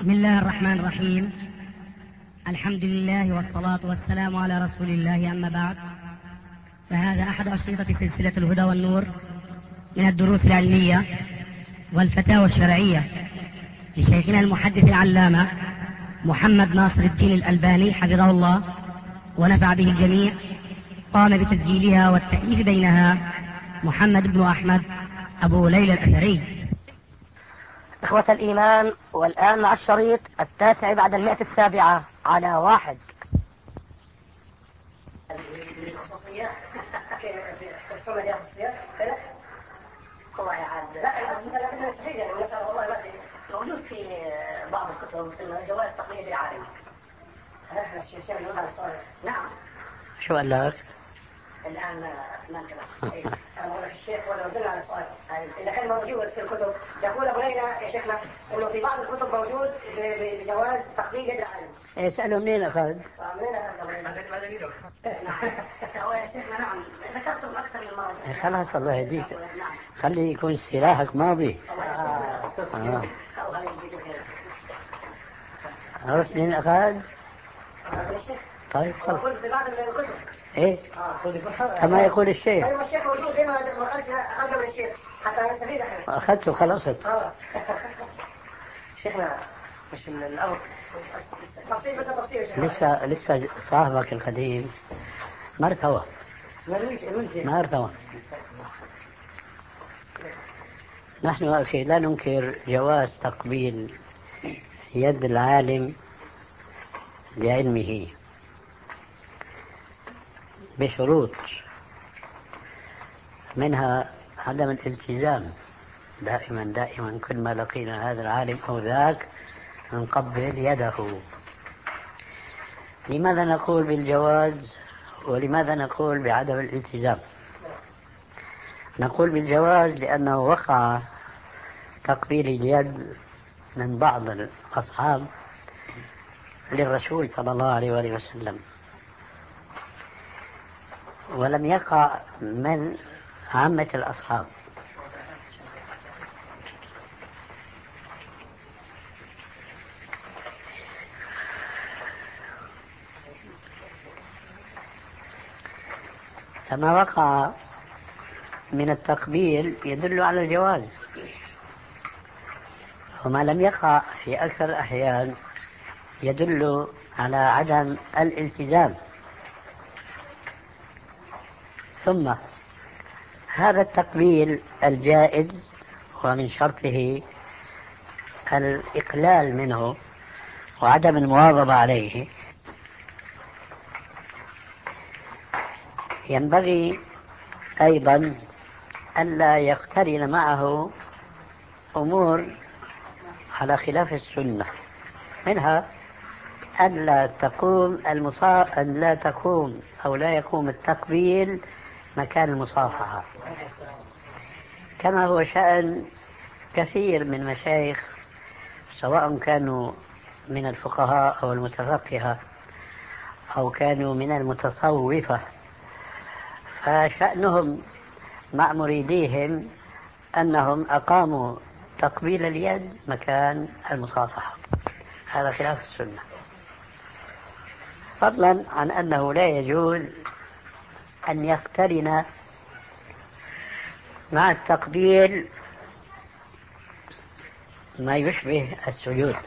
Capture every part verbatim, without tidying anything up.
بسم الله الرحمن الرحيم. الحمد لله والصلاة والسلام على رسول الله، أما بعد، فهذا أحد أشرطة سلسلة الهدى والنور من الدروس العلمية والفتاوى الشرعية لشيخنا المحدث العلامة محمد ناصر الدين الألباني حفظه الله ونفع به الجميع. قام بتسجيلها والتأليف بينها محمد بن أحمد أبو ليلى الأثري. إخوة الإيمان، والآن مع الشريط التاسع بعد المئة السابعة على واحد. الخصوصية السنة دي خصوصية والله عاد لا المسألة والله ما موجود في بعض الكتب إنه جواز تقليد العالم. هذا الشيء يقول هذا السؤال. نعم. شو قال لك؟ الآن ما انتبه. أنا أقول لك الشيخ ولا نزلنا على السؤال إذا كان موجود في الكتب. يقول أبو ليلى يا شيخنا إنه في بعض الكتب موجود بجواز تقليد العالم. اسأله منين أخذ؟ منين أخذ أبو ليلى؟ هذا دليله. نعم. هو يا شيخنا نعم ذكرتم أكثر من مرة. خلاص الله يهديك. خلي يكون سلاحك ماضي. آه. عرفت منين أخذ؟ طيب خلاص. ايه كما يقول الشيخ. ايوه الشيخ موجود هنا ما خرج اخذنا من الشيخ حتى نستفيد احنا. اخذته خلصت. اه شيخنا مش من الارض تفصيل بس تفصيل. لسه لسه صاحبك القديم ما ارتوى ما ارتوى. نحن أخي لا ننكر جواز تقبيل يد العالم لعلمه بشروط، منها عدم الالتزام. دائما دائما كل ما لقينا هذا العالم أو ذاك نقبل يده. لماذا نقول بالجواز ولماذا نقول بعدم الالتزام؟ نقول بالجواز لأنه وقع تقبيل اليد من بعض الأصحاب للرسول صلى الله عليه وآله وسلم، ولم يقع من عامة الأصحاب. فما وقع من التقبيل يدل على الجواز، وما لم يقع في أكثر الأحيان يدل على عدم الالتزام. ثم هذا التقبيل الجائز ومن شرطه الإقلال منه وعدم المواظبة عليه، ينبغي أيضا ألا يقترن معه أمور على خلاف السنة، منها أن لا تقوم المصا... أن لا تقوم أو لا يقوم التقبيل مكان المصافحة، كما هو شأن كثير من مشايخ سواء كانوا من الفقهاء أو المتفقهة أو كانوا من المتصوفة، فشأنهم مع مريديهم أنهم أقاموا تقبيل اليد مكان المصافحة. هذا خلاف السنة، فضلا عن أنه لا يجوز أن يقترن مع التقبيل ما يشبه السجود،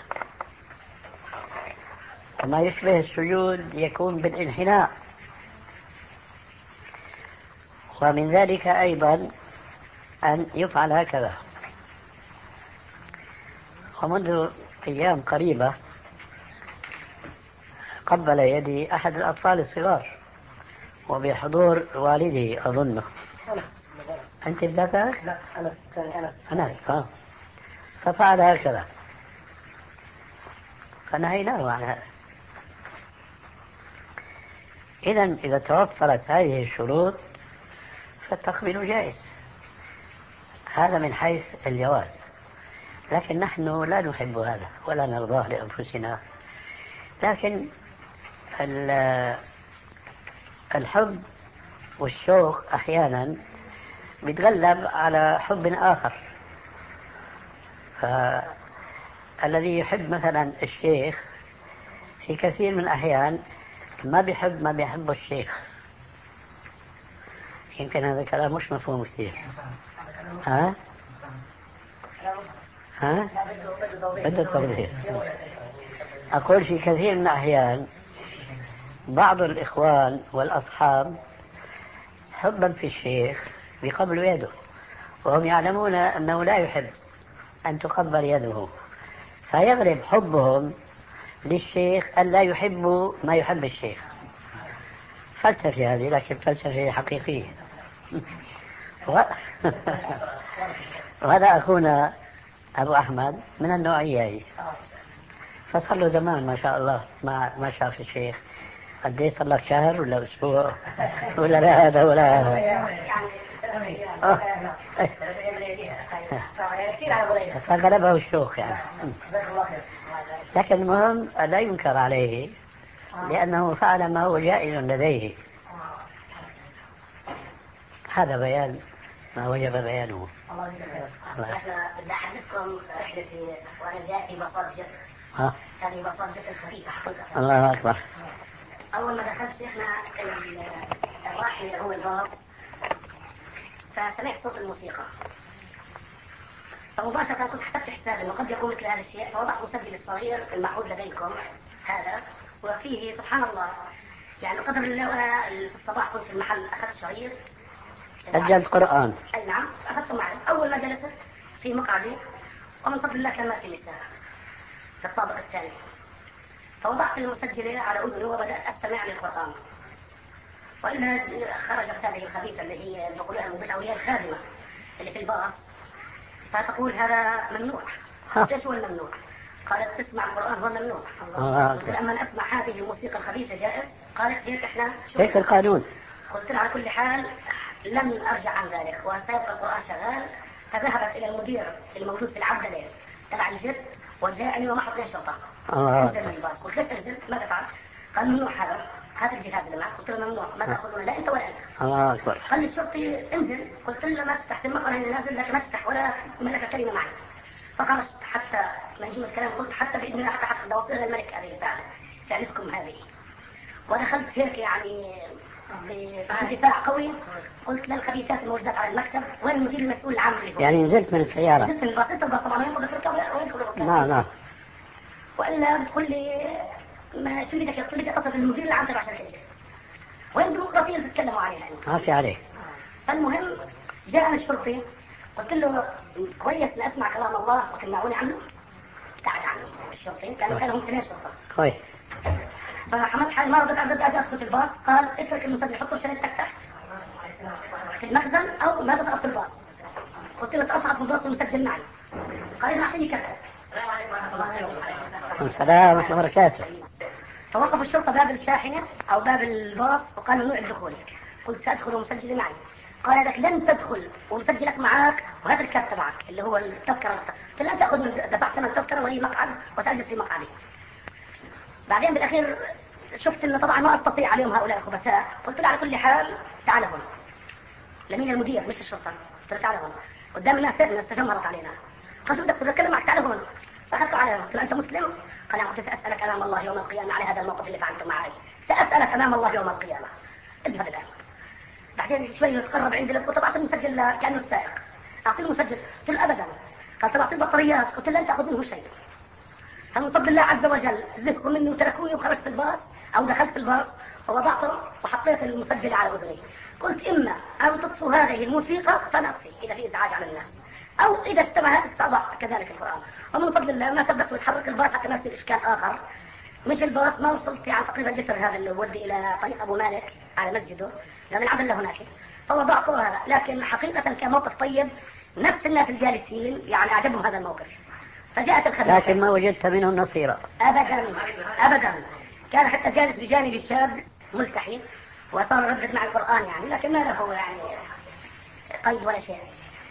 وما يشبه السجود يكون بالانحناء. ومن ذلك أيضا أن يفعل هكذا. ومنذ أيام قريبة قبل يدي أحد الأطفال الصغار وبحضور والده أظنه. أنت بذاتك؟ لا أنا ثاني أنا أنا آه. ففعل هكذا فنهيناه عن هذا. إذن إذا توفرت هذه الشروط فالتقبيل جائز، هذا من حيث الجواز. لكن نحن لا نحب هذا ولا نرضاه لأنفسنا، لكن الحب والشوق أحيانا بيتغلب على حب آخر، الذي يحب مثلا الشيخ في كثير من الأحيان ما بيحب ما بيحبه الشيخ. يمكن هذا الكلام مش مفهوم كثير. ها؟ ها؟ بده توضيح. أقول في كثير من الأحيان بعض الإخوان والأصحاب حبا في الشيخ بيقبلوا يده، وهم يعلمون أنه لا يحب أن تقبل يده، فيغلب حبهم للشيخ أن لا يحبوا ما يحب الشيخ. فلسفة هذه، لكن فلسفة حقيقية. و... وهذا أخونا أبو أحمد من النوعية هي، فصار له زمان ما شاء الله ما ما شاف الشيخ. قد ايه صار لك شهر ولا أسبوع ولا لا هذا ولا هذا؟ فغلبه الشوق يعني. لكن المهم لا ينكر عليه لأنه فعل ما هو جائز لديه. هذا بيان ما وجب بيانه. الله يجزاك. احنا بدي احدثكم رحلتي وانا جاي في مطار جد. ها؟ هذه مطار جد الخفيفة حقيقة. الله أكبر. أول ما دخلت شيخنا الراحل هو الباص، فسمعت صوت الموسيقى، فمباشرة كنت حسبت حساب أنه قد يكون مثل هذا الشيء، فوضعت مسجل الصغير المعهود لديكم هذا، وفيه سبحان الله يعني قدر الله. وأنا في الصباح كنت في المحل أخذت شريط سجلت قرآن. أي نعم أخذته معي. أول ما جلست في مقعدي ومن فضل الله كان ما في نساء في الطابق الثاني، فوضعت المسجل على أذني وبدأت أستمع للقرآن. وإلا خرجت هذه الخبيثة اللي هي نقولها المضيئة وهي الخادمة اللي في الباص، فتقول هذا ممنوع. ايش هو الممنوع؟ قالت تسمع القرآن هو ممنوع. الله. قلت لما أسمع هذه الموسيقى الخبيثة جائز؟ قالت هيك احنا هيك القانون. قلت لها على كل حال لن أرجع عن ذلك وسيبقى القرآن شغال. فذهبت إلى المدير الموجود في العبدلة تبع الجد وجاءني ومعه اثنين شرطة. انزل من الباص. قلت ليش انزل؟ ماذا فعل؟ قال ممنوع هذا، هذا الجهاز اللي معك. قلت له ممنوع. ما تأخذونه؟ لا أنت ولا أنت. الله أكبر. قال لي الشرطي انزل. قلت له ما تفتح المقر هنا نازل لك ما تفتح ولا ملك كلمة معي. فخرجت حتى ما يجون الكلام. قلت حتى بإذن الله حتى حتى لو أصير الملك هذه فعلا فعلتكم هذه. ودخلت هيك يعني بدفاع قوي. قلت للخبيثات الموجودات على المكتب وين المدير المسؤول العام اللي هو. يعني نزلت من السيارة؟ نزلت من الباص. الباص طبعا ينقض الركاب ويدخل الركاب. لا لا. وإلا بتقول لي ما شو بدك؟ قلت بدي أتصل بالمدير العام تبع شركة الجد. وين الديمقراطية اللي تتكلموا عليها أنتم؟ ما في عليه. فالمهم جاءنا الشرطي. قلت له كويس نسمع كلام الله وتمنعوني عنه. ابتعد عنه الشرطي لأنه كانوا هم اثنين شرطة. كويس. فحمدت حالي ما رضيت أبدا أجي أدخل في الباص. قال اترك المسجل حطه شريطتك تحت في المخزن أو ما تصعد في الباص. قلت له سأصعد في الباص والمسجل معي. قال إذا أعطيني كذا. السلام ورحمة الله وبركاته. فوقف الشرطة باب الشاحنة أو باب الباص وقال ممنوع الدخول. قلت سأدخل ومسجلي معي. قال لك لن تدخل ومسجلك معك وهذا الكارت تبعك اللي هو التذكرة. قلت لن تأخذ من دفعت ثمن تذكرة ولي مقعد وسأجلس في مقعدي. بعدين بالأخير شفت إنه طبعا ما أستطيع عليهم هؤلاء الخبثاء. قلت له على كل حال تعال هون. لمين المدير مش الشرطة. قلت له تعال هون قدام الناس. الناس تجمهرت علينا. قال شو بدك تتكلم معك؟ تعال هون. فأخذته على قلت له أنت مسلم؟ قال قلت سأسألك أمام الله يوم القيامة على هذا الموقف اللي فعلته معي. سأسألك أمام الله يوم القيامة. اذهب الآن. بعدين شوي يتقرب عندي قلت أعطي المسجل كأنه السائق. أعطي المسجل. قلت له أبدا. قال طب أعطي البطاريات. قلت له لن تأخذ منه شيء. فمن فضل الله عز وجل زهقوا مني وتركوني وخرجت في الباص أو دخلت في الباص ووضعته وحطيت المسجل على أذني. قلت إما أن تطفوا هذه الموسيقى فنطفي إذا في إزعاج على الناس أو إذا اشتبهت سأضع كذلك القرآن. ومن فضل الله ما صدقت وتحرك الباص حتى ما يصير إشكال آخر. مش الباص ما وصلت يعني تقريبا الجسر هذا اللي يودي إلى طريق أبو مالك على مسجده لأن العدل هناك. فوضعته هذا. لكن حقيقة كان موقف طيب. نفس الناس الجالسين يعني أعجبهم هذا الموقف. فجاءت الخبيثة. لكن ما وجدت منهم نصيرا؟ أبدا أبدا. كان حتى جالس بجانبي الشاب ملتحي وصار يردد مع القرآن يعني لكن ما له يعني قيد ولا شيء.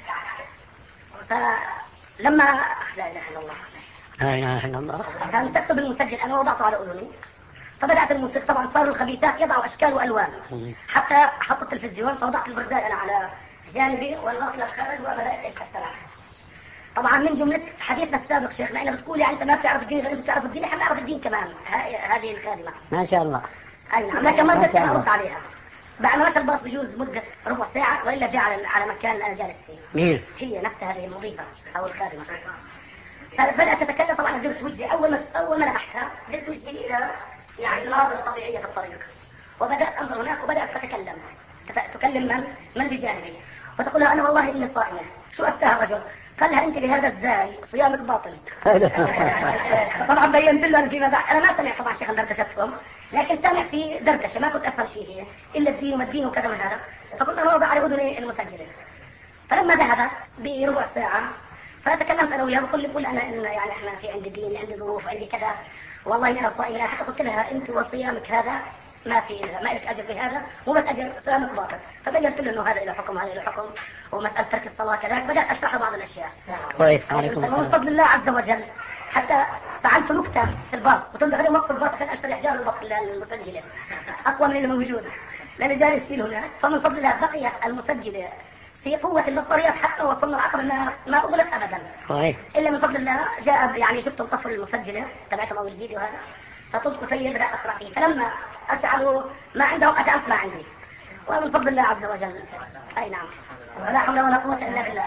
فلما لا إله إلا الله لا إله إلا الله فمسكت بالمسجل أنا وضعته على أذني. فبدأت الموسيقى طبعا صاروا الخبيثات يضعوا أشكال وألوان حتى حطوا التلفزيون. فوضعت البرداية أنا على جانبي والنص للخارج وبدأت إيش أستمع. طبعا من جملة حديثنا السابق شيخنا أنا بتقول يعني أنت ما بتعرف الدين غير أنت بتعرف الدين، إحنا بنعرف الدين كمان. هذه الكلمة ما شاء الله. أي نعم، لكن ما قدرت أرد عليها. بعد ما مشى الباص بجوز مدة ربع ساعة وإلا جاء على على مكان أنا جالس فيه. مين؟ هي نفسها هذه المضيفة أو الخادمة. بدأت تتكلم طبعا درت وجهي أول ما أول ما لمحتها درت وجهي إلى يعني المناظر الطبيعية في الطريق، وبدأت أنظر هناك وبدأت تتكلم تكلم من من بجانبي وتقول لها أنا والله إني صائمة. شو أفتها الرجل؟ قال لها أنت بهذا الزاي صيامك باطل. طبعا بينت له فيما بعد أنا ما سمعت طبعا شيخا دردشتهم، لكن سامع في دردشة ما كنت أفهم شيء هي إلا الدين وما الدين وكذا من هذا، فكنت أنا وضع على أذني المسجلة. فلما ذهب بربع ساعة فتكلمت أنا وياه وقل لي بقول أنا إن يعني إحنا في عندي دين عندي ظروف عندي كذا والله أنا صائمة. حتى قلت لها أنت وصيامك هذا ما في ما لك أجر بهذا مو بس أجر صيامك باطل. فبينت له إنه هذا له حكم هذا له حكم ومسألة ترك الصلاة كذلك. بدأت أشرح بعض الأشياء. كويس. عليكم السلام. من فضل الله عز وجل حتى فعلت نكتة في الباص وكنت بخليهم وقف الباص عشان أشتري حجار الباص المسجلة أقوى من اللي موجود لأني جالس فيه هناك. فمن فضل الله بقيت المسجلة في قوة البطاريات حتى وصلنا العقبة ما ما أغلق أبدا. كويس. إلا من فضل الله جاء يعني شفت صفر المسجلة تبعتهم أو الفيديو هذا فطلت كثير بدأت أقرأ فيه. فلما أشعلوا ما عندهم أشعلت ما عندي ومن فضل الله عز وجل. أي نعم ولا حول ولا قوة إلا بالله.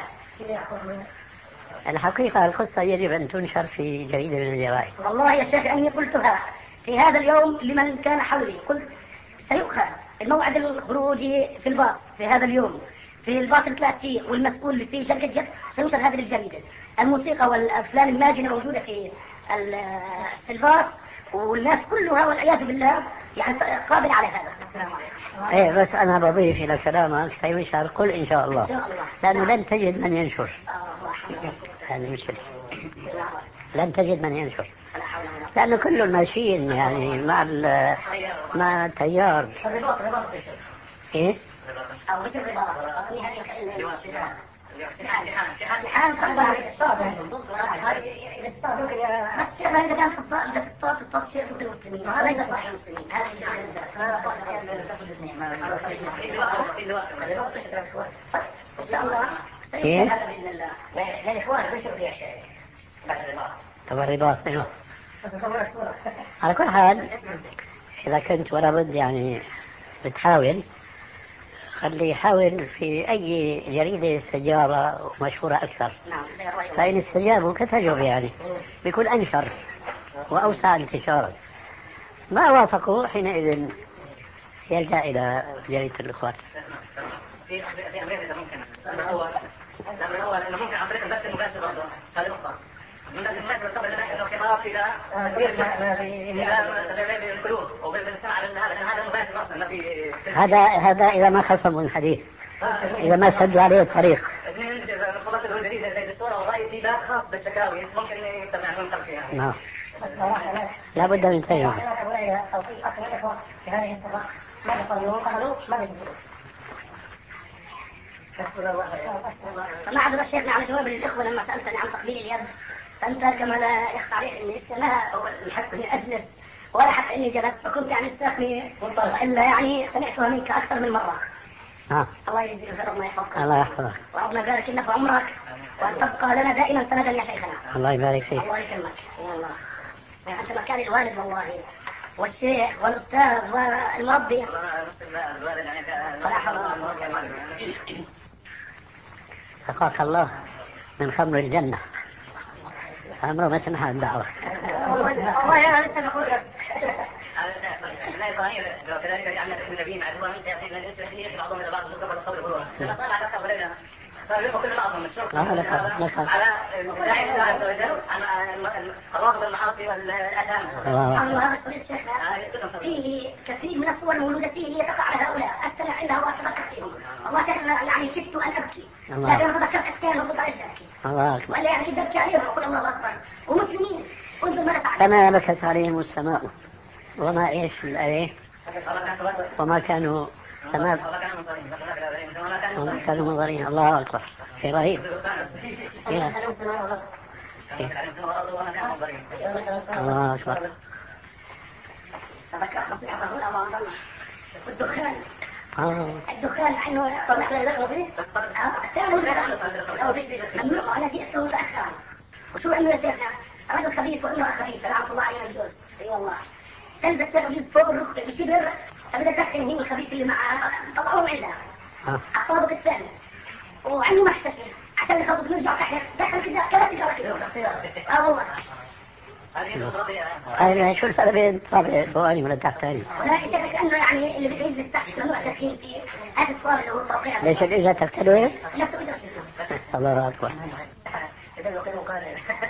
الحقيقة القصة يجب أن تنشر في جريدة من الجرائد. والله يا شيخ أني قلتها في هذا اليوم لمن كان حولي قلت سيؤخذ الموعد الخروجي في الباص في هذا اليوم في الباص اللي طلعت فيه والمسؤول اللي فيه شركة جد سيوصل هذه الجريدة. الموسيقى والأفلام الماجنة موجودة في في الباص والناس كلها والعياذ بالله يعني قابل على هذا. ايه بس انا بضيف الى كلامك سينشر قل ان شاء الله. إن شاء الله. لانه لن تجد من ينشر. هذه المشكلة. لن تجد من ينشر لانه كل ماشيين يعني مع مع التيار. ايه؟ أو مش الرباط الحين طبعا على الصاد الصاد ممكن بس شيخنا إذا كان تصطاد إذا تصطاد تصطاد شيء ضد المسلمين وهذا ليس صحيح المسلمين. هذا هذا صحيح أحيانا تأخذ اثنين ما إن شاء الله سيكون هذا بإذن الله. للإخوان بيشوف فيها شيء طبعا الرباط. على كل حال إذا كنت ولا بد يعني بتحاول خلي يحاول في أي جريدة سجارة مشهورة أكثر. فإن استجابوا كتجرب يعني بيكون أنشر وأوسع انتشارا. ما وافقوا حينئذ يلجأ إلى جريدة الإخوان. في في أمريكا ممكن الأمر الأول الأمر الأول إنه ممكن عن طريق البث المباشر برضه هذه نقطة. من البث المباشر قبل إنه خطاب إلى إلى القلوب وبالسمع على هذا هذا مباشر أصلا ما في. هذا هذا إذا ما خصموا الحديث إذا ما سدوا عليه الطريق. اثنين خلاص الجديدة زي الدستور أو رأي في باب خاص بالشكاوي ممكن يتبع من خلف فيها. نعم. لا بد من تجربة. في هذه الصفة ما يقولون قالوا ما يجوزون. ما عاد شيخنا على جواب للإخوة لما سألتني عن تقبيل اليد فأنت كما لا يخفى عليك إني لسه ما الحق إني أجلس ولا حتى إني جلست فكنت يعني استثني إلا يعني سمعتها منك أكثر من مرة. ها. الله يجزيك ربنا يحفظك. الله يحفظك. وربنا يبارك لنا في عمرك وأن تبقى لنا دائما سندا يا شيخنا. الله يبارك فيك. الله يكرمك. والله أنت مكان الوالد والله والشيخ والأستاذ والمربي. سقاك الله من خمر الجنة. عمره ما سمح الدعوة. الله يا لسه نقول لا إبراهيم وكذلك جعلنا في النبيين عدوا من سيأتينا الإنس والجن بعضهم إلى بعض زخرفا القول غرورا. فصار على قولنا فبيبقى كل بعضهم الشرط على داعي الله عز وجل على الرافض المعاصي والآثام. الله هذا الشريط شيخنا فيه كثير من الصور المولودة فيه هي تقع على هؤلاء أستمع إلها وأتذكر فيهم. الله شيخنا يعني كدت أن أبكي لكن تذكرت أشكال ربط على أبكي. الله أكبر. ولا يعني كدت أبكي عليهم وأقول الله أكبر ومسلمين انظر ماذا فعل. كما بكت عليهم السماء وما إيش الآية وما كانوا سماء وما كانوا منظرين. الله أكبر. في رهيب. الله أكبر. الدخان الدخان انه طلع لنا فيه ممنوع. أنا جئت متأخرا. وشو أنه يا شيخنا رجل خبيث وامرأة خبيثة لعنة الله عليهم الجوز. اي والله. تلبس الشيخ يجوز فوق الركبة بشبر، أبدا تدخل هي الخبيث اللي معها طلعوهم عندها. الطابق الثاني. وعنده محسسة عشان يخلص يرجع تحت دخل كذا كذا كذا كذا. اه والله. أنا شو الفرق بين طابق فوقاني ولا تحتاني؟ لا شكلك أنه يعني اللي بده يجلس تحت ممنوع تدخين فيه هذا الطابق اللي هو الطابقين. ليش الإجازة تختلف؟ نفس الشيء. الله أكبر. إذا نقيم قال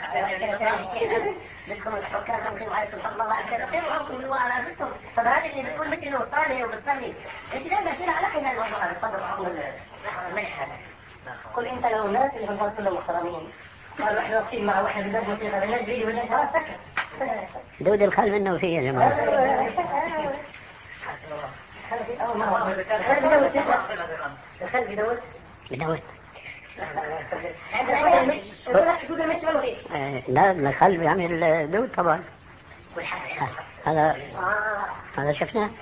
بدكم الحكام نقيم عليكم الله أكبر نقيم عليكم الله على أنفسكم. طب هذا اللي بتقول مثل إنه صالح وبتصلي إيش لا شيء على هذا الموضوع هذا تفضل حكم الملح هذا. قل أنت لو الناس اللي هم رسول محترمين قالوا إحنا واقفين مع واحد بدنا موسيقى بالناس بيجي والناس خلاص سكت. دود الخل منه فيه يا جماعة. الخل بدود بدود. لا لا الخل بيعمل دود طبعا. هذا هذا شفناه.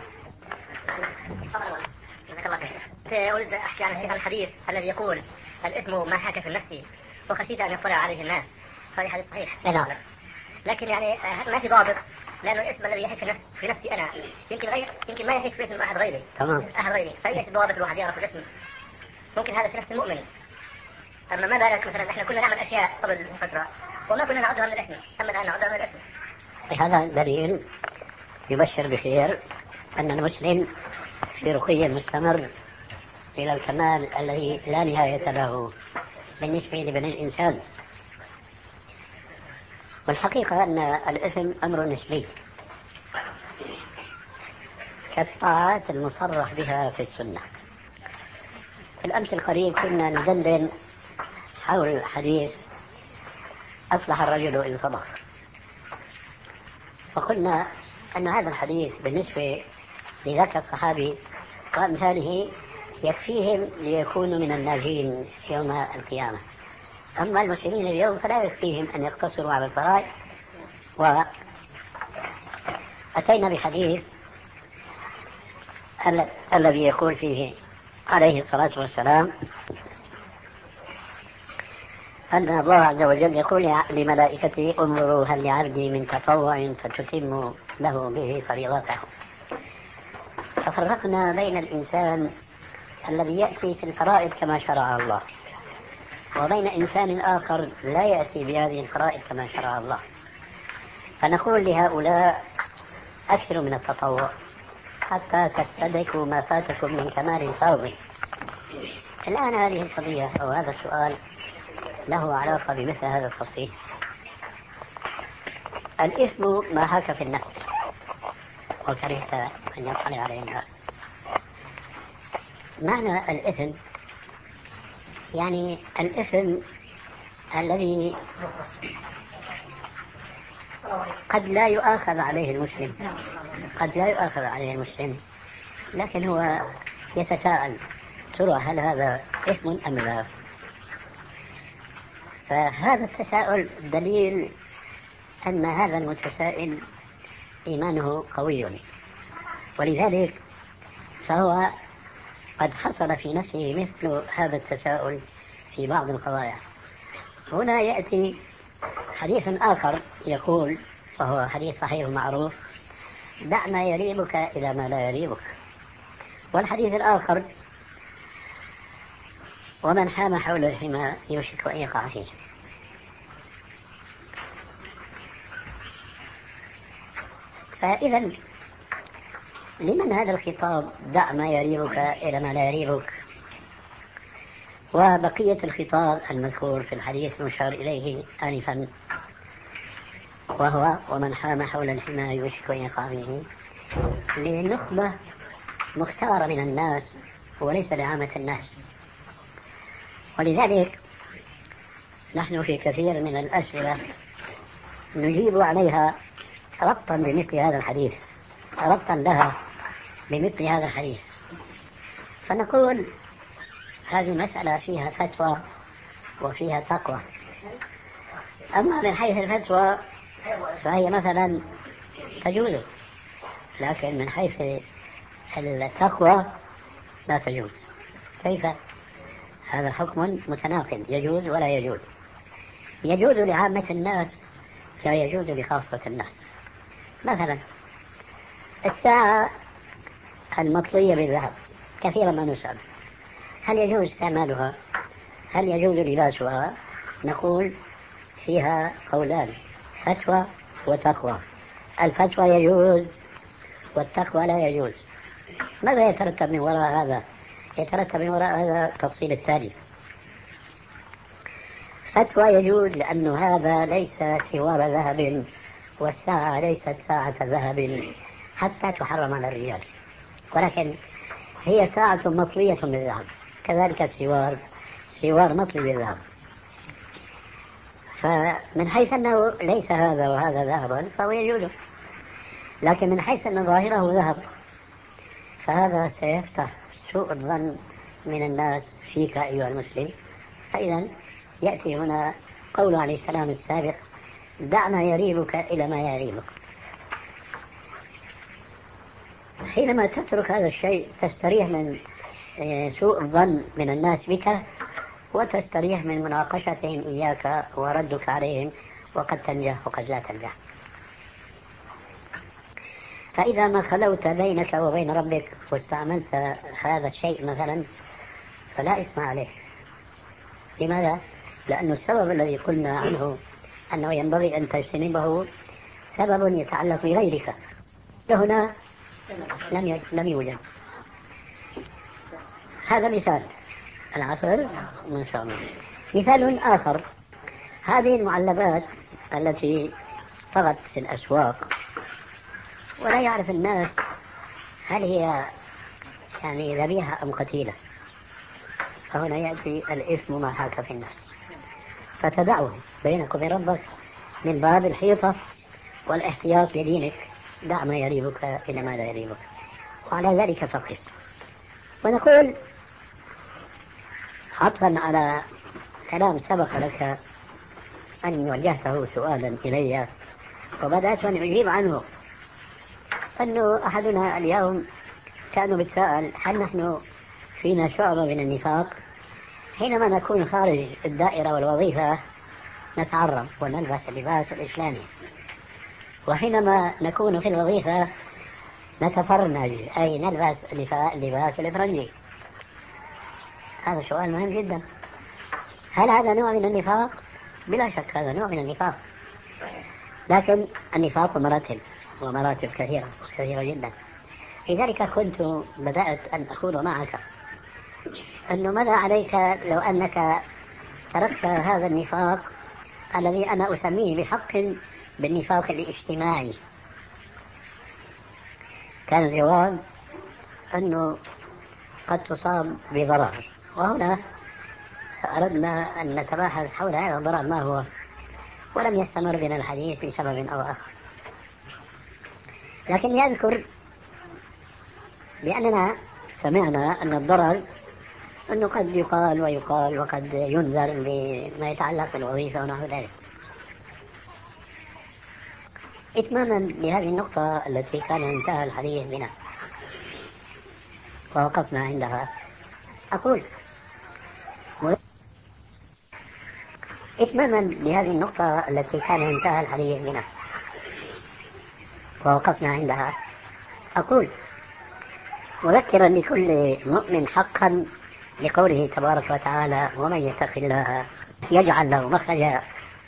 أريد أحكي عن الشيخ الحديث الذي يقول الإثم ما حاك في النفس وخشيت أن يطلع عليه الناس. هذا حديث صحيح. نعم. لكن يعني ما في ضابط لأنه الإثم الذي يحك في نفس في نفسي أنا يمكن غير يمكن ما يحك في اسم أحد غيري. تمام. أحد غيري فإيش الضابط الواحد يعرف الاسم؟ ممكن هذا في نفس المؤمن. أما ما بالك مثلا إحنا كنا نعمل أشياء قبل فترة وما كنا نعدها من الإثم، أما الآن نعدها من الإثم. هذا دليل يبشر بخير أن المسلم في رقي مستمر إلى الكمال الذي لا نهاية له بالنسبة لبني الإنسان. والحقيقة أن الإثم أمر نسبي كالطاعات المصرح بها في السنة. في الأمس القريب كنا ندندن حول حديث أصلح الرجل إن صدق، فقلنا أن هذا الحديث بالنسبة لذاك الصحابي وأمثاله يكفيهم ليكونوا من الناجين يوم القيامة. أما المسلمين اليوم فلا يكفيهم أن يقتصروا على الفرائض. وأتينا بحديث الذي يقول فيه عليه الصلاة والسلام أن الله عز وجل يقول لملائكته انظروا هل لعبدي من تطوع فتتم له به فريضته. ففرقنا بين الإنسان الذي يأتي في الفرائض كما شرع الله وبين إنسان آخر لا يأتي بهذه الفرائض كما شرع الله، فنقول لهؤلاء أكثروا من التطوع حتى تستدركوا ما فاتكم من كمال الفرض. الآن هذه القضية أو هذا السؤال له علاقة بمثل هذا التفصيل. الإثم ما هاك في النفس وكرهت أن يطلع عليه الناس. معنى الإثم يعني الإثم الذي قد لا يؤاخذ عليه المسلم قد لا يؤاخذ عليه المسلم لكن هو يتساءل ترى هل هذا إثم أم لا. فهذا التساؤل دليل أن هذا المتسائل إيمانه قوي، ولذلك فهو قد حصل في نفسه مثل هذا التساؤل في بعض القضايا. هنا يأتي حديث آخر يقول وهو حديث صحيح معروف دع ما يريبك إلى ما لا يريبك. والحديث الآخر ومن حام حول الحمى يوشك أن يقع فيه. فإذا لمن هذا الخطاب دع ما يريبك إلى ما لا يريبك وبقية الخطاب المذكور في الحديث المشار إليه آنفا وهو ومن حام حول الحمى يوشك أن يقع فيه لنخبة مختارة من الناس وليس لعامة الناس. ولذلك نحن في كثير من الأسئلة نجيب عليها ربطا بمثل هذا الحديث ربطا لها بمثل هذا الحديث فنقول هذه مسألة فيها فتوى وفيها تقوى. أما من حيث الفتوى فهي مثلا تجوز، لكن من حيث التقوى لا تجوز. كيف؟ هذا حكم متناقض، يجوز ولا يجوز. يجوز لعامة الناس لا يجوز لخاصة الناس. مثلا الساعة المطلية بالذهب كثيرا ما نسأل هل يجوز استعمالها؟ هل يجوز لباسها؟ نقول فيها قولان، فتوى وتقوى. الفتوى يجوز والتقوى لا يجوز. ماذا يترتب من وراء هذا؟ يترتب من وراء هذا التفصيل التالي. فتوى يجوز لأن هذا ليس سوار ذهب، والساعة ليست ساعة ذهب حتى تحرم على الرجال، ولكن هي ساعة مطلية بالذهب، كذلك السوار سوار مطلي بالذهب. فمن حيث أنه ليس هذا وهذا ذهبا فهو يجوز، لكن من حيث أن ظاهره ذهب فهذا سيفتح سوء الظن من الناس فيك أيها المسلم. فإذا يأتي هنا قول عليه السلام السابق: دع ما يريبك إلى ما يريبك. حينما تترك هذا الشيء تستريح من سوء الظن من الناس بك، وتستريح من مناقشتهم إياك وردك عليهم، وقد تنجح وقد لا تنجح. فإذا ما خلوت بينك وبين ربك واستعملت هذا الشيء مثلا فلا إثم عليه. لماذا؟ لأن السبب الذي قلنا عنه أنه ينبغي أن تجتنبه سبب يتعلق بغيرك، هنا لم لم يوجد. هذا مثال. العصر ما شاء الله. مثال آخر: هذه المعلبات التي طغت في الأسواق ولا يعرف الناس هل هي يعني ذبيحة أم قتيلة، فهنا يأتي الإثم ما حاك في الناس، فتدعه بينك وبين ربك من باب الحيطة والاحتياط لدينك. دع ما يريبك إلى ما لا يريبك، وعلى ذلك فقس. ونقول عطفا على كلام سبق لك أن وجهته سؤالا إلي وبدأت أن أجيب عنه، أنه أحدنا اليوم كانوا بيتساءل هل نحن فينا شعبة من النفاق حينما نكون خارج الدائرة والوظيفة نتعرب ونلبس اللباس الإسلامي، وحينما نكون في الوظيفة نتفرنج أي نلبس اللباس الإفرنجي. هذا سؤال مهم جدا. هل هذا نوع من النفاق؟ بلا شك هذا نوع من النفاق، لكن النفاق مراتب ومراتب كثيرة كثيرة جدا. لذلك كنت بدأت أن أخوض معك أنه ماذا عليك لو أنك تركت هذا النفاق الذي أنا أسميه بحق بالنفاق الاجتماعي. كان الجواب أنه قد تصاب بضرر، وهنا أردنا أن نتباحث حول هذا الضرر ما هو، ولم يستمر بنا الحديث بسبب أو آخر. لكن يذكر بأننا سمعنا أن الضرر أنه قد يقال ويقال وقد ينذر بما يتعلق بالوظيفة ونحو ذلك. إتماما لهذه النقطة التي كان انتهى الحديث بنا ووقفنا عندها، أقول إتماما لهذه النقطة التي كان انتهى الحديث بنا ووقفنا عندها أقول مذكرا لكل مؤمن حقا لقوله تبارك وتعالى: ومن يتق الله يجعل له مخرجا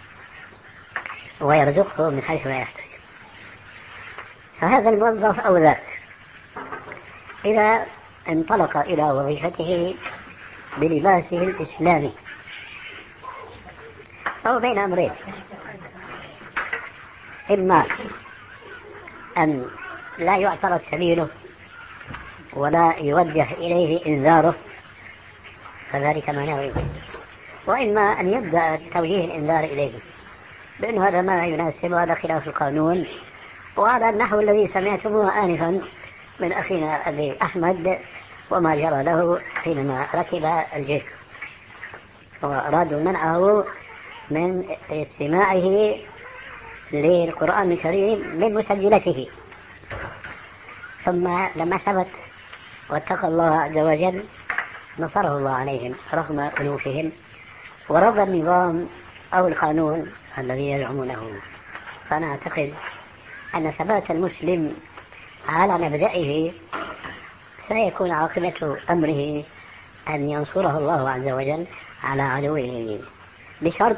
ويرزقه من حيث لا يحتسب. فهذا الموظف أو ذاك إذا انطلق إلى وظيفته بلباسه الإسلامي فهو بين أمرين: إما أن لا يعترض سبيله ولا يوجه إليه إنذاره فذلك ما نريد، وإما أن يبدأ توجيه الإنذار إليه بأن هذا ما يناسب، هذا خلاف القانون، وهذا النحو الذي سمعتموه آنفا من أخينا أبي أحمد وما جرى له حينما ركب الجيش وأرادوا منعه من استماعه للقرآن الكريم من مسجلته. ثم لما ثبت واتقى الله عز وجل نصره الله عليهم رغم ألوفهم ورضى النظام أو القانون الذي يزعمونه. فأنا أعتقد أن ثبات المسلم على مبدئه سيكون عاقبة أمره أن ينصره الله عز وجل على عدوه، بشرط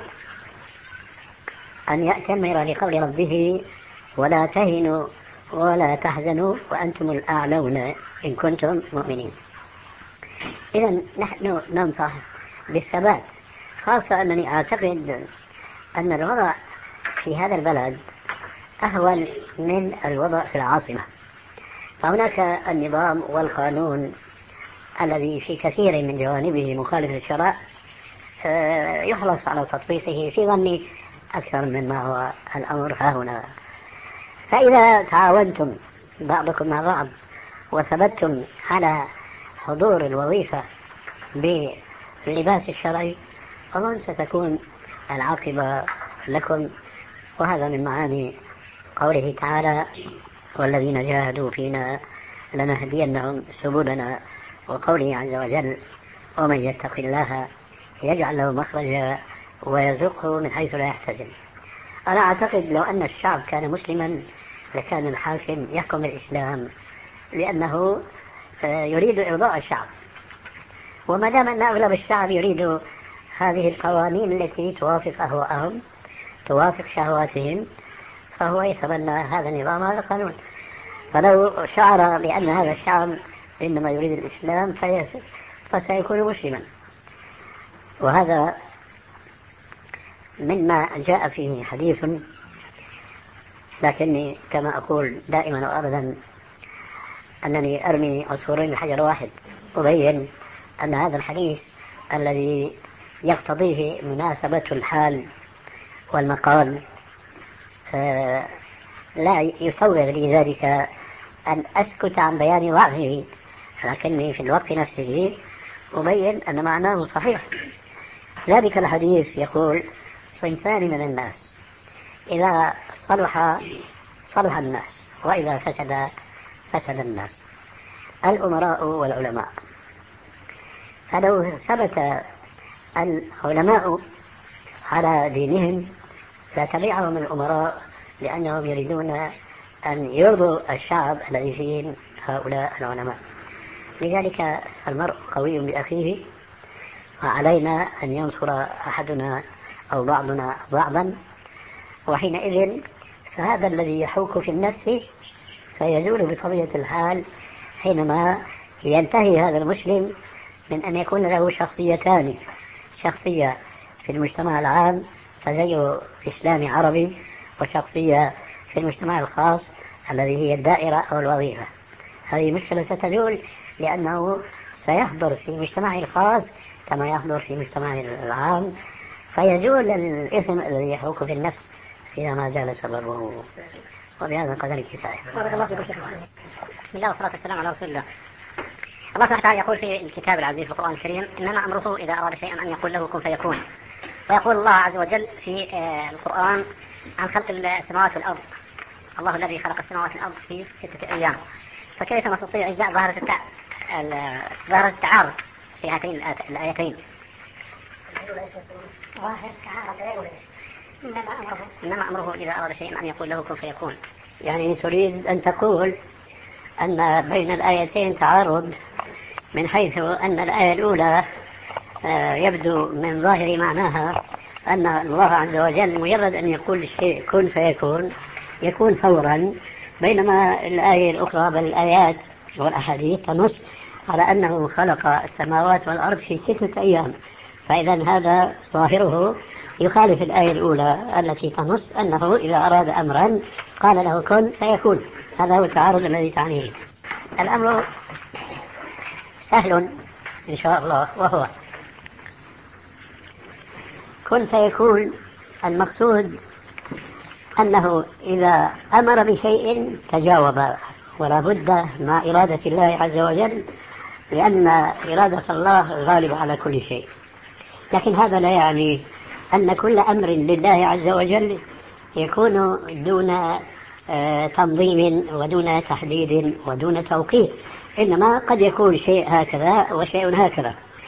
أن يأتمر لقول ربه ولا تهنوا ولا تحزنوا وأنتم الأعلون إن كنتم مؤمنين. إذن نحن ننصح بالثبات، خاصة أنني أعتقد أن الوضع في هذا البلد أهون من الوضع في العاصمة. فهناك النظام والقانون الذي في كثير من جوانبه مخالف للشرع يحرص على تطبيقه في ظني أكثر مما هو الأمر هنا. فإذا تعاونتم بعضكم مع بعض وثبتتم على حضور الوظيفة باللباس الشرعي أظن ستكون العاقبة لكم. وهذا من معاني قوله تعالى والذين جاهدوا فينا لنهدينهم سبلنا، وقوله عز وجل ومن يتق الله يجعل له مخرجا ويرزقه من حيث لا يحتسب. أنا أعتقد لو أن الشعب كان مسلما لكان الحاكم يحكم الإسلام، لأنه يريد إرضاء الشعب، وما دام أن أغلب الشعب يريد هذه القوانين التي توافق أهواءهم توافق شهواتهم فهو يتبنى هذا النظام هذا القانون. فلو شعر بأن هذا الشعب إنما يريد الإسلام فسيكون مسلما. وهذا مما جاء فيه حديث، لكني كما أقول دائما وأبدا أنني أرمي عصفورين بحجر واحد، أبين أن هذا الحديث الذي يقتضيه مناسبة الحال والمقال لا يسوغ لي ذلك أن أسكت عن بيان ضعفه، لكني في الوقت نفسه أبين أن معناه صحيح. ذلك الحديث يقول صنفان من الناس إذا صلح صلح الناس وإذا فسد فسد الناس، الأمراء والعلماء. فلو ثبت العلماء على دينهم فتبعهم الأمراء لأنهم يريدون أن يرضوا الشعب الذي فيهم هؤلاء العلماء. لذلك المرء قوي بأخيه، وعلينا أن ينصر أحدنا أو بعضنا بعضا، وحينئذ فهذا الذي يحوك في النفس سيزول بطبيعة الحال حينما ينتهي هذا المسلم من أن يكون له شخصيتان، شخصية في المجتمع العام فزيه إسلامي عربي، وشخصية في المجتمع الخاص الذي هي الدائرة أو الوظيفة. هذه مشكلة ستزول لأنه سيحضر في مجتمعه الخاص كما يحضر في مجتمعه العام، فيزول الإثم الذي يحوك في النفس إذا ما زال سببه. وبهذا قدر كفاية. بسم الله والصلاة والسلام على رسول الله. الله سبحانه وتعالى يقول في الكتاب العزيز في القرآن الكريم إنما أمره إذا أراد شيئا أن يقول له كن فيكون. ويقول الله عز وجل في القرآن عن خلق السماوات والأرض الله الذي خلق السماوات والأرض في ستة أيام. فكيف نستطيع إجزاء ظاهرة التع... ظاهرة التعارض في هاتين الآيتين؟ إنما أمره إذا أراد شيئا أن يقول له كن فيكون. يعني تريد أن تقول أن بين الآيتين تعارض، من حيث أن الآية الأولى يبدو من ظاهر معناها أن الله عز وجل مجرد أن يقول الشيء كن فيكون يكون فورا، بينما الآية الأخرى بل الآيات والأحاديث تنص على أنه خلق السماوات والأرض في ستة أيام. فإذا هذا ظاهره يخالف الآية الأولى التي تنص أنه إذا أراد أمرا قال له كن فيكون. هذا هو التعارض الذي تعنيه. الأمر سهل إن شاء الله، وهو كن فيكون. المقصود أنه إذا أمر بشيء تجاوب، ولا بد مع إرادة الله عز وجل، لأن إرادة الله غالبة على كل شيء. لكن هذا لا يعني أن كل أمر لله عز وجل يكون دون تنظيم ودون تحديد ودون توقيت، إنما قد يكون شيء هكذا وشيء هكذا.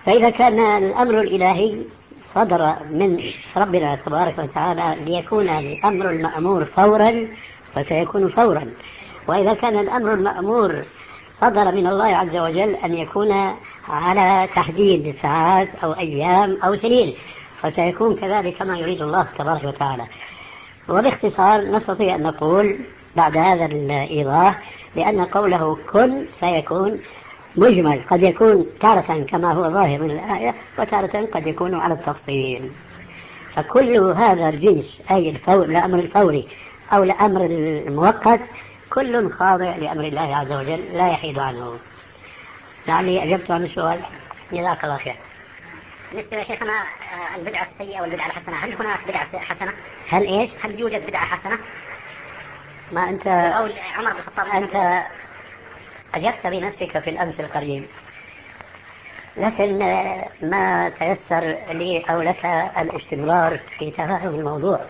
فإذا كان الأمر الإلهي صدر من ربنا تبارك وتعالى ليكون الأمر المأمور فورا فسيكون فورا، وإذا كان الأمر المأمور صدر من الله عز وجل أن يكون على تحديد ساعات أو أيام أو سنين فسيكون كذلك كما يريد الله تبارك وتعالى. وباختصار نستطيع أن نقول بعد هذا الإيضاح لأن قوله كن سيكون مجمل، قد يكون تارة كما هو ظاهر من الآية وتارة قد يكون على التفصيل. فكل هذا الجنس أي الفور لأمر الفوري أو لأمر المؤقت كل خاضع لأمر الله عز وجل لا يحيد عنه. لعلي أجبت عن السؤال. جزاك الله خير. بالنسبة يا شيخنا البدعة السيئة والبدعة الحسنة، هل هناك بدعة حسنة؟ هل إيش؟ هل يوجد بدعة حسنة؟ ما أنت أو عمر بن الخطاب أنت أجبت بنفسك في الأمس القريب، لكن ما تيسر لي أو لك الاستمرار في تفاهم الموضوع.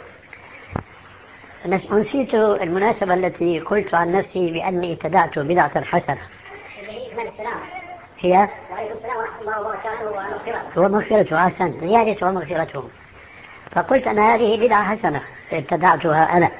نسيت المناسبة التي قلت عن نفسي بأني ابتدعت بدعة حسنة هي وعليكم السلام ورحمة الله وبركاته ومغفرته ومغفرته أحسن زيادة ومغفرته، فقلت أن هذه بدعة حسنة ابتدعتها أنا،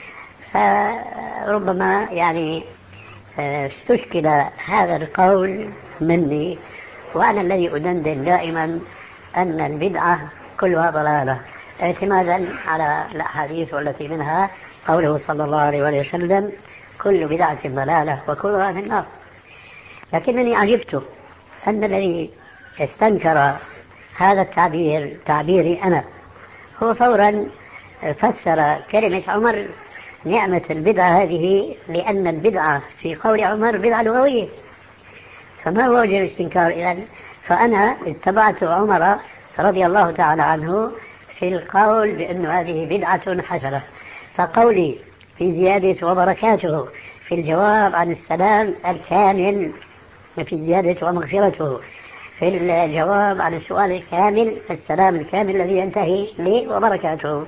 فربما يعني استشكل هذا القول مني، وأنا الذي أدندن دائما أن البدعة كلها ضلالة اعتمادا على الأحاديث والتي منها قوله صلى الله عليه وسلم كل بدعة ضلالة وكلها في النار. لكنني عجبت أن الذي استنكر هذا التعبير تعبيري أنا هو فورا فسر كلمة عمر نعمة البدعة هذه لأن البدعة في قول عمر بدعة لغوية، فما هو وجه الاستنكار إذن؟ فأنا اتبعت عمر رضي الله تعالى عنه في القول بأن هذه بدعة حسنة، فقولي في زيادة وبركاته في الجواب عن السلام الكامل في زيادة ومغفرته في الجواب عن السؤال الكامل السلام الكامل الذي ينتهي لي وبركاته.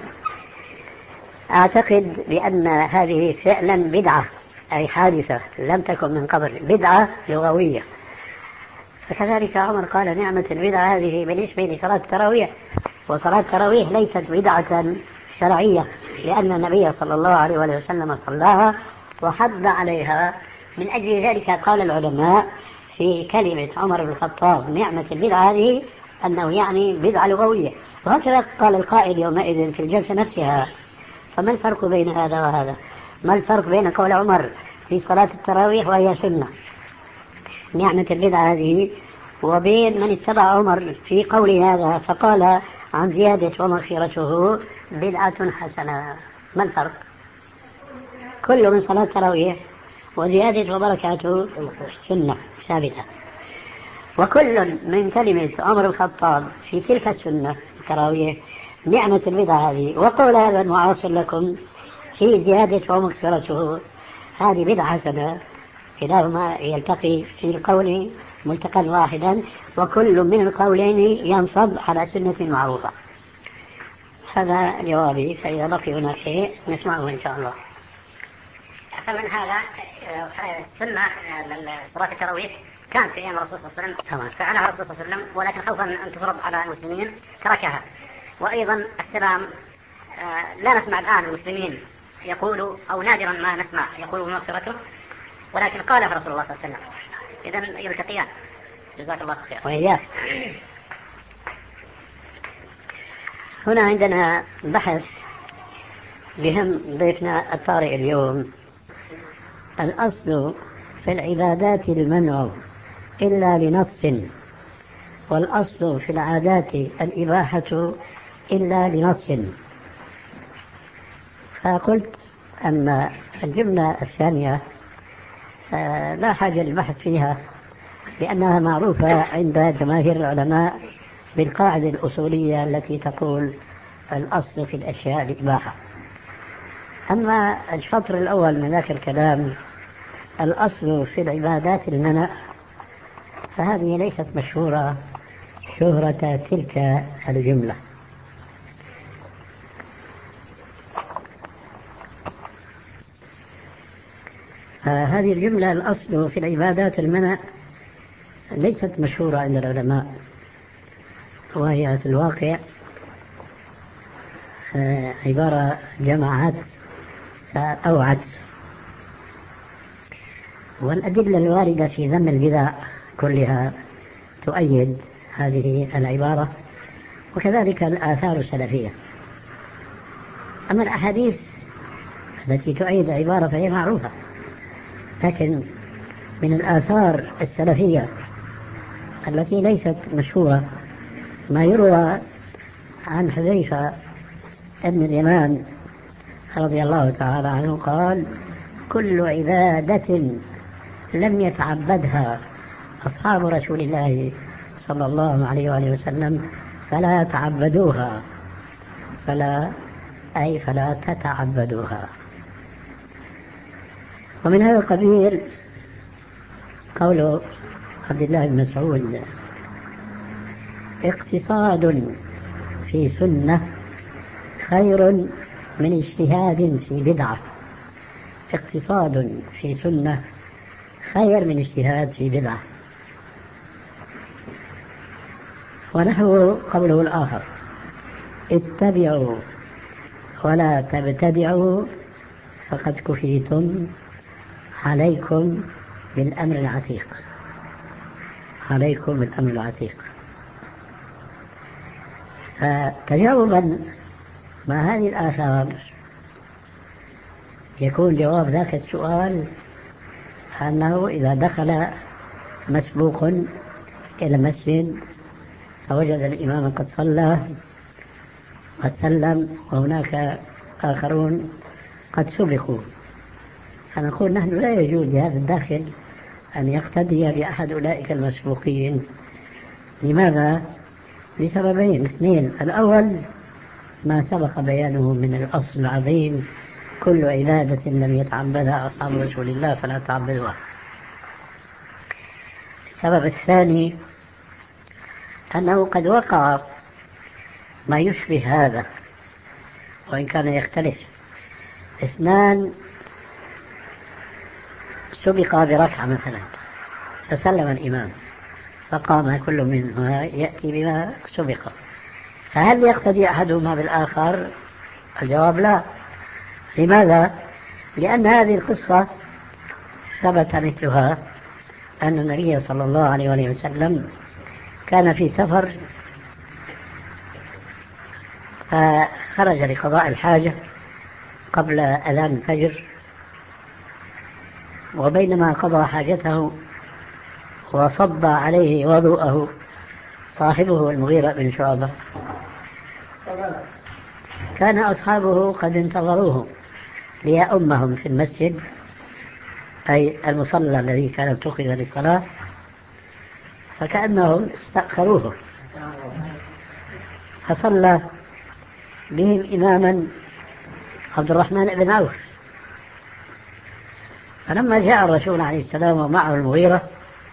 أعتقد بأن هذه فعلا بدعة أي حادثة لم تكن من قبل، بدعة لغوية. فكذلك عمر قال نعمة البدعة هذه بالنسبة لصلاة التراويح، وصلاة التراويح ليست بدعة شرعية لأن النبي صلى الله عليه وسلم صلاها وحض عليها. من أجل ذلك قال العلماء في كلمة عمر بن الخطاب نعمة البدعة هذه أنه يعني بدعة لغوية، وهكذا قال القائل يومئذ في الجلسة نفسها. فما الفرق بين هذا وهذا؟ ما الفرق بين قول عمر في صلاة التراويح وهي سنة نعمة البدعة هذه وبين من اتبع عمر في قول هذا فقال عن زيادة ومغفرته بدعة حسنة؟ ما الفرق؟ كل من صلاة التراويح وزيادة وبركاته سنة ثابتة، وكل من كلمة عمر الخطاب في تلك السنة التراويح نعمة البدعة هذه وقول هذا المعاصر لكم في زيادة ومغفرته هذه بدعة حسنة، كلاهما يلتقي في القول ملتقى واحدا وكل من القولين ينصب على سنة معروفة. هذا جوابي، فإذا بقي هناك شيء نسمعه إن شاء الله. فمن هذا السنة صلاة التراويح كانت في أيام الرسول صلى الله عليه وسلم فعلها الرسول صلى الله عليه وسلم، ولكن خوفا أن تفرض على المسلمين تركها. وأيضا السلام لا نسمع الآن المسلمين يقولوا أو نادرا ما نسمع يقولوا بمغفرته، ولكن قالها رسول الله صلى الله عليه وسلم، إذن يلتقيان. جزاك الله خير. وإياك. هنا عندنا بحث بهم ضيفنا الطارئ اليوم. الأصل في العبادات المنع إلا لنص، والأصل في العادات الإباحة إلا لنص. فقلت أن الجملة الثانية لا حاجة للبحث فيها لأنها معروفة عند جماهير العلماء بالقاعدة الأصولية التي تقول الأصل في الأشياء الإباحة. أما الشطر الأول من ذاك الكلام الأصل في العبادات المنع فهذه ليست مشهورة شهرة تلك الجملة. هذه الجملة الأصل في العبادات المنع ليست مشهورة عند العلماء، وهي في الواقع عبارة جمعت أوعت. والأدلة الواردة في ذم البدع كلها تؤيد هذه العبارة، وكذلك الآثار السلفية. أما الأحاديث التي تؤيد العبارة فهي معروفة، لكن من الآثار السلفية التي ليست مشهورة ما يروى عن حذيفة ابن اليمان رضي الله تعالى عنه قال: كل عبادة لم يتعبدها أصحاب رسول الله صلى الله عليه وآله وسلم فلا تعبدوها، فلا أي فلا تتعبدوها. ومن هذا القبيل قول عبد الله بن مسعود: اقتصاد في سنة خير من اجتهاد في بدعة. اقتصاد في سنة خير من اجتهاد في بدعة. ونحو قوله الآخر: اتبعوا ولا تبتدعوا فقد كفيتم، عليكم بالأمر العتيق. عليكم بالأمر العتيق. فتجاوبا مع هذه الآثار يكون جواب ذاك السؤال أنه إذا دخل مسبوق إلى مسجد فوجد الإمام قد صلى قد سلم وهناك آخرون قد سبقوا، فنقول نحن لا يجوز لهذا الداخل أن يقتدي بأحد أولئك المسبوقين. لماذا؟ لسببين اثنين: الأول ما سبق بيانه من الأصل العظيم: كل عبادة لم يتعبدها أصحاب رسول الله فلا تعبدوها. السبب الثاني أنه قد وقع ما يشبه هذا وإن كان يختلف. اثنان سبق بركعة مثلا فسلم الإمام فقام كل منهما يأتي بما سبق، فهل يقتدي أحدهما بالآخر؟ الجواب لا. لماذا؟ لأن هذه القصة ثبت مثلها أن النبي صلى الله عليه وآله وسلم كان في سفر فخرج لقضاء الحاجة قبل أذان الفجر، وبينما قضى حاجته وصب عليه وضوءه صاحبه المغيرة بن شعبة كان أصحابه قد انتظروه ليأمهم في المسجد، أي المصلى الذي كان اتخذ للصلاة، فكأنهم استأخروه فصلى بهم إماما عبد الرحمن بن عوف. فلما جاء الرسول عليه السلام ومعه المغيرة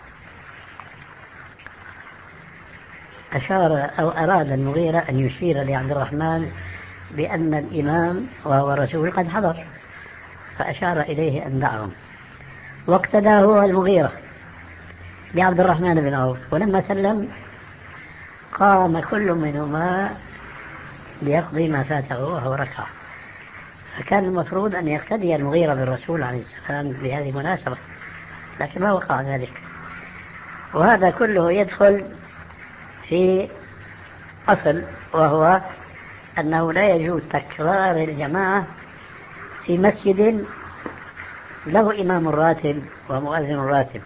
أشار أو أراد المغيرة أن يشير لعبد الرحمن بأن الإمام وهو الرسول قد حضر، فأشار إليه أن دعهم، واقتدى هو المغيرة بعبد الرحمن بن عوف. ولما سلم قام كل منهما ليقضي ما فاته وهو ركعة، فكان المفروض أن يقتدي المغيرة بالرسول عليه السلام بهذه المناسبة، لكن ما وقع ذلك. وهذا كله يدخل في أصل، وهو أنه لا يجوز تكرار الجماعة في مسجد له إمام راتب ومؤذن راتب.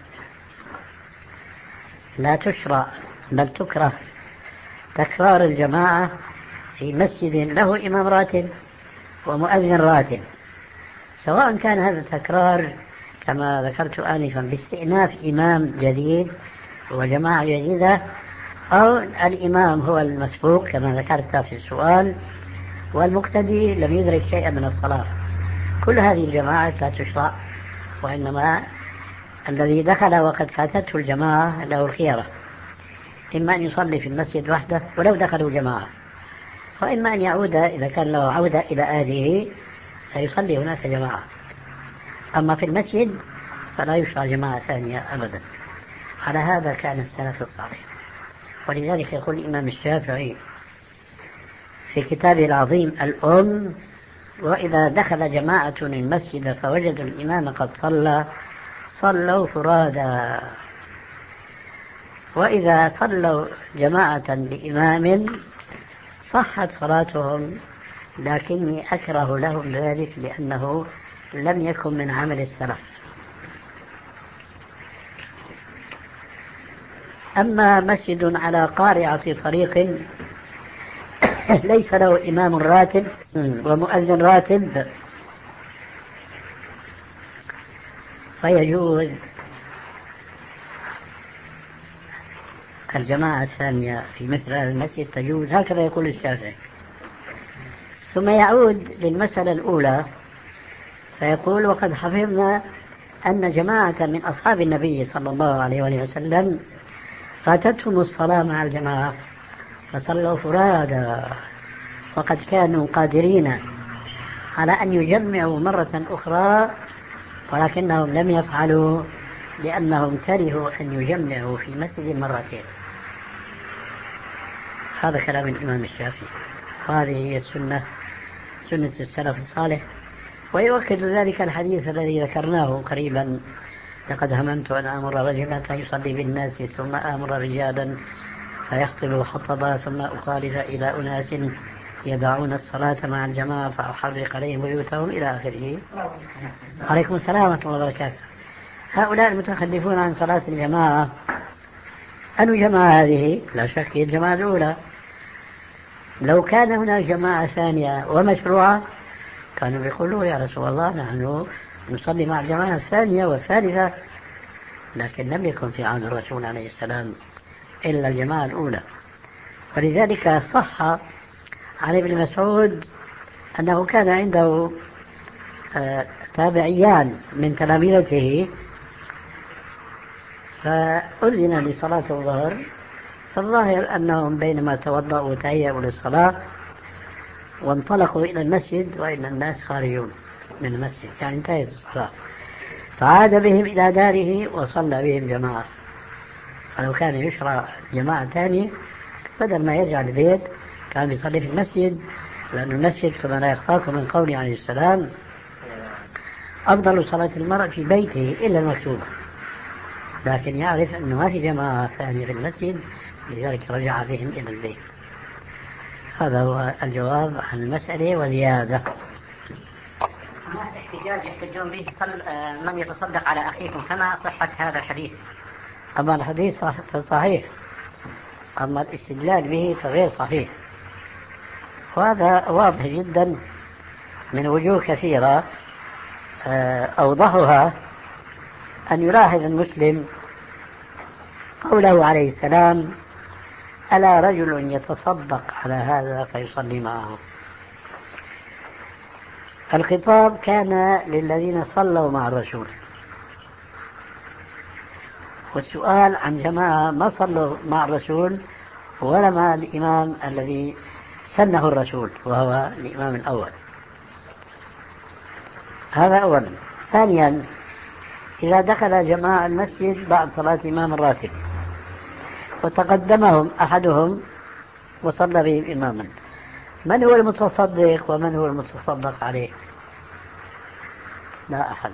لا تشرع بل تكره تكرار الجماعة في مسجد له إمام راتب ومؤذن راتب، سواء كان هذا التكرار كما ذكرت آنفا باستئناف إمام جديد وجماعة جديدة، أو الإمام هو المسبوق كما ذكرت في السؤال والمقتدي لم يدرك شيئا من الصلاة. كل هذه الجماعات لا تشرع، وإنما الذي دخل وقد فاتته الجماعة له الخيرة، إما أن يصلي في المسجد وحده ولو دخلوا جماعة، وإما أن يعود إذا كان له عودة إلى أهله فيصلي هناك جماعة. أما في المسجد فلا يشرع جماعة ثانية أبدا. على هذا كان السلف الصالح، ولذلك يقول الإمام الشافعي في كتابه العظيم الأم: وإذا دخل جماعة المسجد فوجدوا الإمام قد صلى صلوا فرادا، وإذا صلوا جماعة بإمام صحت صلاتهم، لكني أكره لهم ذلك لأنه لم يكن من عمل السلف. أما مسجد على قارعة طريق ليس له إمام راتب ومؤذن راتب فيجوز الجماعة الثانية في مثل هذا المسجد، تجوز، هكذا يقول الشافعي. ثم يعود للمسألة الأولى فيقول: وقد حفظنا أن جماعة من أصحاب النبي صلى الله عليه وآله وسلم فاتتهم الصلاة مع الجماعة فصلوا فرادا، وقد كانوا قادرين على أن يجمعوا مرة أخرى ولكنهم لم يفعلوا لأنهم كرهوا أن يجمعوا في مسجد مرتين. هذا كلام الإمام الشافعي، هذه هي السنة، سنة السلف الصالح. ويؤكد ذلك الحديث الذي ذكرناه قريبا: لقد هممت أن آمر رجلا فيصلي بالناس ثم آمر رجالا فيخطب خطبا ثم أخالف إلى أناس يدعون الصلاة مع الجماعة فأحرق عليهم بيوتهم إلى آخره. عليكم السلام ورحمة الله وبركاته. هؤلاء المتخلفون عن صلاة الجماعة، أن جماعة هذه لا شك هي الجماعة الأولى. لو كان هناك جماعة ثانية ومشروعة كانوا يقولوا: يا رسول الله نحن نصلي مع الجماعة الثانية والثالثة، لكن لم يكن في عهد الرسول عليه السلام إلا الجماعة الأولى. ولذلك صح عن ابن مسعود أنه كان عنده تابعيان من تلامذته فأذن لصلاة الظهر، فالظاهر أنهم بينما توضأوا وتهيأوا للصلاة وانطلقوا إلى المسجد وإن الناس خارجون من المسجد، يعني انتهت الصلاة، فعاد بهم إلى داره وصلى بهم جماعة. فلو كان يشرع جماعة ثانية بدل ما يرجع البيت كان يصلي في المسجد، لأن المسجد كما لا يخفاكم من قوله عليه السلام: أفضل صلاة المرء في بيته إلا المكتوبة، لكن يعرف أنه ما في جماعة ثانية في المسجد، لذلك رجع بهم إلى البيت. هذا هو الجواب عن المسألة وزيادة. هناك احتجاج يحتجون به من يتصدق على أخيكم، فما صحة هذا الحديث؟ أما الحديث فصحيح، أما الاستدلال به فغير صحيح، وهذا واضح جدا من وجوه كثيرة. أوضحها أن يلاحظ المسلم قوله عليه السلام: ألا رجل يتصدق على هذا فيصلي معه. الخطاب كان للذين صلوا مع الرسول، والسؤال عن جماعة ما صلوا مع الرسول ولا مع الإمام الذي سنه الرسول وهو الإمام الأول. هذا أولا. ثانيا، إذا دخل جماعة المسجد بعد صلاة إمام الراتب وتقدمهم أحدهم وصلى بهم إماما، من هو المتصدق ومن هو المتصدق عليه؟ لا أحد،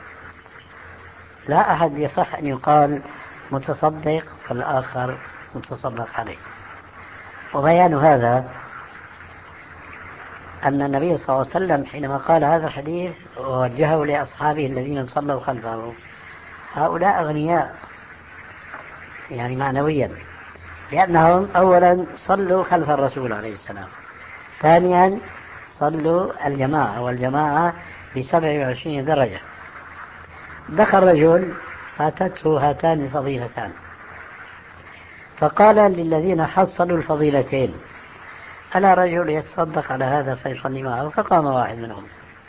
لا أحد يصح أن يقال متصدق والآخر متصدق عليه. وبيان هذا أن النبي صلى الله عليه وسلم حينما قال هذا الحديث ووجهه لأصحابه الذين صلوا خلفه، هؤلاء أغنياء يعني معنويا، لأنهم أولا صلوا خلف الرسول عليه السلام، ثانيا صلوا الجماعة، والجماعة بسبع وعشرين درجة. دخل رجل فاتته هاتان الفضيلتان فقال للذين حصلوا الفضيلتين: ألا رجل يتصدق على هذا فيصلي معه؟ فقام واحد منهم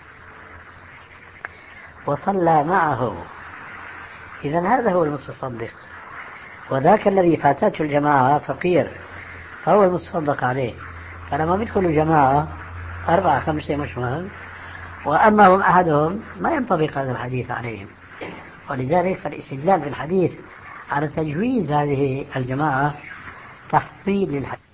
وصلى معه. إذن هذا هو المتصدق، وذاك الذي فاتته الجماعة فقير فهو المتصدق عليه. فلما بيدخلوا جماعة أربعة خمسة مش مهم، وأما هم أحدهم ما ينطبق هذا الحديث عليهم. ولذلك فالاستدلال بالحديث على تجويز هذه الجماعة في للحديث